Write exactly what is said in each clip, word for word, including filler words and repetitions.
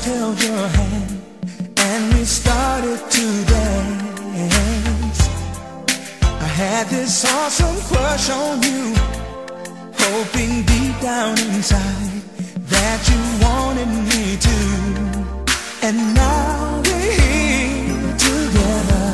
just held your hand and we started to dance. I had this awesome crush on you, hoping deep down inside that you wanted me to. And now we're here together,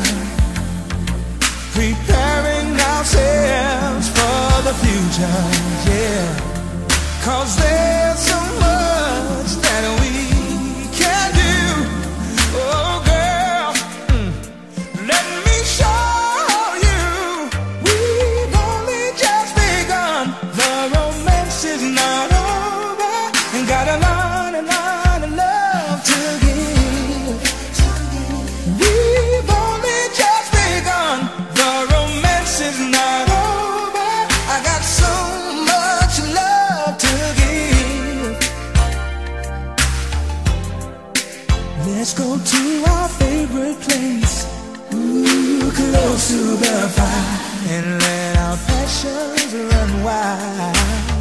preparing ourselves for the future, yeah. 'Cause there's so much that we can do. Oh girl, mm. Let me show you. We've only just begun. The romance is not over, and got a lot, a lot of love to give. We've only just begun. The romance is not over. I got so much love to give. Let's go to our favorite place, ooh, close to the fire, and let our passions run wild.